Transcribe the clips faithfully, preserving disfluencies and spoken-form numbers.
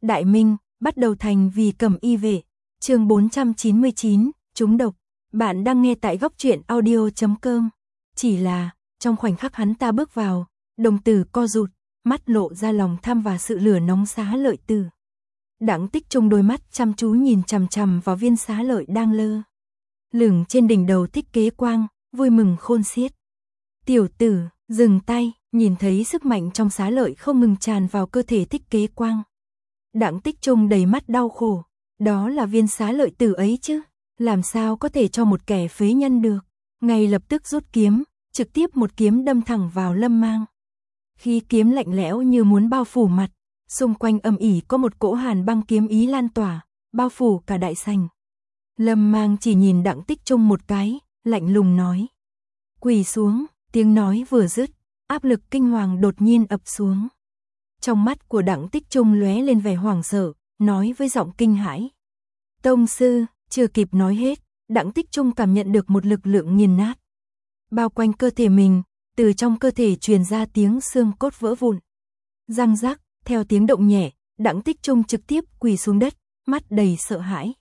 Đại Minh, bắt đầu thành vì Cẩm Y vệ. Chương bốn trăm chín mươi chín, trúng độc. Bạn đang nghe tại góc truyện audio chấm com. Chỉ là, trong khoảnh khắc hắn ta bước vào, đồng tử co rụt, mắt lộ ra lòng tham và sự lửa nóng Xá Lợi Tử. Đặng Tích Trung đôi mắt chăm chú nhìn chằm chằm vào viên xá lợi đang lơ lửng trên đỉnh đầu Thích Kế Quang, vui mừng khôn xiết. Tiểu tử, dừng tay, nhìn thấy sức mạnh trong xá lợi không ngừng tràn vào cơ thể Thích Kế Quang. Đặng Tích Trung đầy mắt đau khổ, đó là viên xá lợi tử ấy chứ, làm sao có thể cho một kẻ phế nhân được. Ngay lập tức rút kiếm, trực tiếp một kiếm đâm thẳng vào Lâm Mang. Khi kiếm lạnh lẽo như muốn bao phủ mặt, xung quanh âm ỉ có một cỗ hàn băng kiếm ý lan tỏa, bao phủ cả đại sảnh. Lâm Mang chỉ nhìn Đặng Tích Trung một cái, lạnh lùng nói: "Quỳ xuống." Tiếng nói vừa dứt, áp lực kinh hoàng đột nhiên ập xuống. Trong mắt của Đặng Tích Trung lóe lên vẻ hoảng sợ, nói với giọng kinh hãi: "Tông sư." Chưa kịp nói hết, Đặng Tích Trung cảm nhận được một lực lượng nghiền nát bao quanh cơ thể mình, từ trong cơ thể truyền ra tiếng xương cốt vỡ vụn. Răng rắc, theo tiếng động nhẹ, Đặng Tích Trung trực tiếp quỳ xuống đất, mắt đầy sợ hãi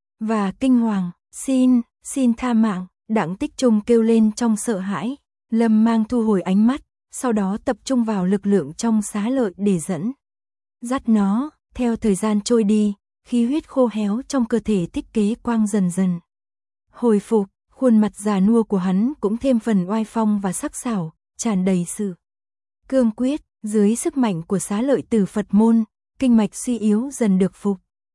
và kinh hoàng. "Xin, xin tha mạng." Đặng Tích Trung kêu lên trong sợ hãi. Lâm Mang thu hồi ánh mắt, sau đó tập trung vào lực lượng trong xá lợi để dẫn dắt nó. Theo thời gian trôi đi, khí huyết khô héo trong cơ thể Thích Kế Quang dần dần hồi phục, khuôn mặt già nua của hắn cũng thêm phần oai phong và sắc sảo, tràn đầy sự cương quyết. Dưới sức mạnh của xá lợi tử Phật môn, kinh mạch suy yếu dần được phục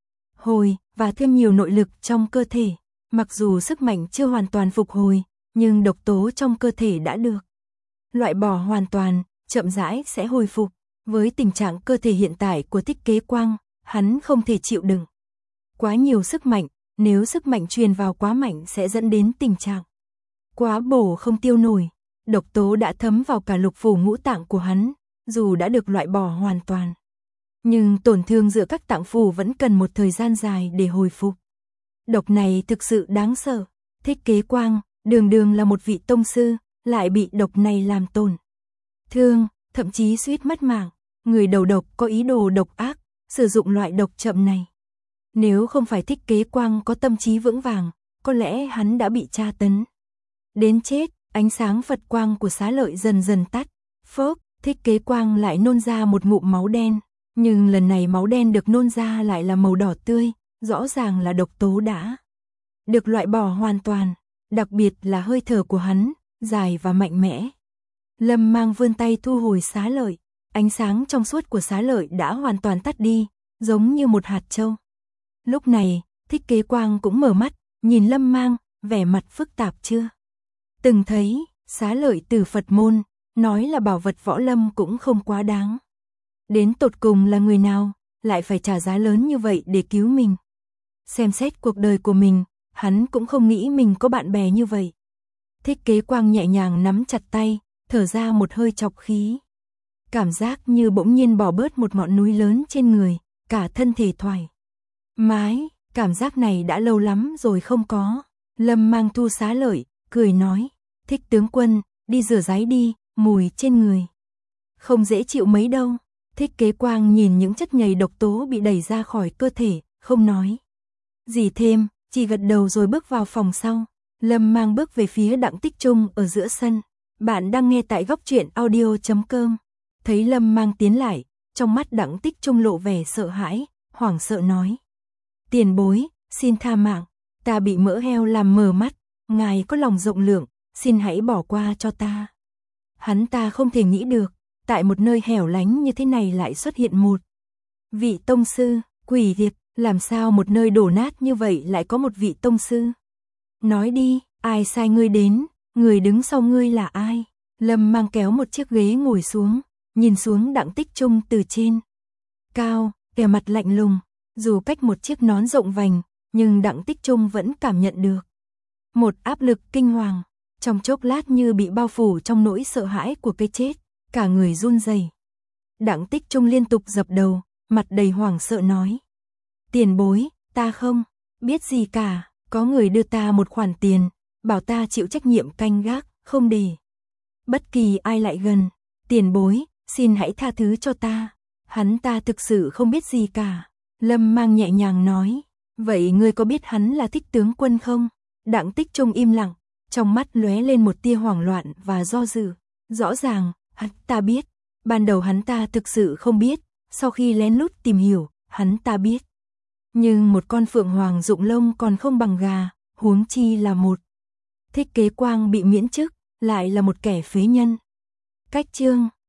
hồi và thêm nhiều nội lực trong cơ thể. Mặc dù sức mạnh chưa hoàn toàn phục hồi, nhưng độc tố trong cơ thể đã được loại bỏ hoàn toàn, chậm rãi sẽ hồi phục. Với tình trạng cơ thể hiện tại của Thích Kế Quang, hắn không thể chịu đựng quá nhiều sức mạnh, nếu sức mạnh truyền vào quá mạnh sẽ dẫn đến tình trạng quá bổ không tiêu nổi. Độc tố đã thấm vào cả lục phủ ngũ tạng của hắn, dù đã được loại bỏ hoàn toàn, nhưng tổn thương giữa các tạng phủ vẫn cần một thời gian dài để hồi phục. Độc này thực sự đáng sợ. Thích Kế Quang, đường đường là một vị tông sư, lại bị độc này làm tổn thương, thậm chí suýt mất mạng. Người đầu độc có ý đồ độc ác, sử dụng loại độc chậm này. Nếu không phải Thích Kế Quang có tâm trí vững vàng, có lẽ hắn đã bị tra tấn đến chết. Ánh sáng Phật quang của xá lợi dần dần tắt. Phốc, Thích Kế Quang lại nôn ra một ngụm máu đen, nhưng lần này máu đen được nôn ra lại là màu đỏ tươi, rõ ràng là độc tố đã được loại bỏ hoàn toàn, đặc biệt là hơi thở của hắn, dài và mạnh mẽ. Lâm Mang vươn tay thu hồi xá lợi, ánh sáng trong suốt của xá lợi đã hoàn toàn tắt đi, giống như một hạt châu. Lúc này, Thích Kế Quang cũng mở mắt, nhìn Lâm Mang, vẻ mặt phức tạp. Chưa từng thấy, xá lợi tử Phật môn, nói là bảo vật võ lâm cũng không quá đáng. Đến tột cùng là người nào, lại phải trả giá lớn như vậy để cứu mình. Xem xét cuộc đời của mình, hắn cũng không nghĩ mình có bạn bè như vậy. Thích Kế Quang nhẹ nhàng nắm chặt tay, thở ra một hơi trọc khí. Cảm giác như bỗng nhiên bỏ bớt một ngọn núi lớn trên người, cả thân thể thoải mái. Cảm giác này đã lâu lắm rồi không có. Lâm Mang thu xá lợi, cười nói: "Thích tướng quân, đi rửa ráy đi, mùi trên người không dễ chịu mấy đâu." Thích Kế Quang nhìn những chất nhầy độc tố bị đẩy ra khỏi cơ thể, không nói gì thêm, chỉ gật đầu rồi bước vào phòng sau. Lâm Mang bước về phía Đặng Tích Trung ở giữa sân. Bạn đang nghe tại góc truyện audio chấm com. Thấy Lâm Mang tiến lại, trong mắt Đặng Tích Trung lộ vẻ sợ hãi, hoảng sợ nói: "Tiền bối, xin tha mạng, ta bị mỡ heo làm mờ mắt, ngài có lòng rộng lượng, xin hãy bỏ qua cho ta." Hắn ta không thể nghĩ được, tại một nơi hẻo lánh như thế này lại xuất hiện một vị tông sư. Quỷ thiệt, làm sao một nơi đổ nát như vậy lại có một vị tông sư? "Nói đi, ai sai ngươi đến, người đứng sau ngươi là ai?" Lâm Mang kéo một chiếc ghế ngồi xuống, nhìn xuống Đặng Tích Trung từ trên cao, vẻ mặt lạnh lùng. Dù cách một chiếc nón rộng vành, nhưng Đặng Tích Trung vẫn cảm nhận được một áp lực kinh hoàng. Trong chốc lát như bị bao phủ trong nỗi sợ hãi của cái chết, cả người run rẩy. Đặng Tích Trung liên tục dập đầu, mặt đầy hoảng sợ nói: "Tiền bối, ta không biết gì cả, có người đưa ta một khoản tiền, bảo ta chịu trách nhiệm canh gác, không để bất kỳ ai lại gần. Tiền bối, xin hãy tha thứ cho ta." Hắn ta thực sự không biết gì cả. Lâm Mang nhẹ nhàng nói, vậy ngươi có biết hắn là Thích tướng quân không? Đặng Tích Trung im lặng, trong mắt lóe lên một tia hoảng loạn và do dự. Rõ ràng, hắn ta biết. Ban đầu hắn ta thực sự không biết, sau khi lén lút tìm hiểu, hắn ta biết. Nhưng một con phượng hoàng rụng lông còn không bằng gà, huống chi là một Thích Kế Quang bị miễn chức, lại là một kẻ phế nhân. Cách chương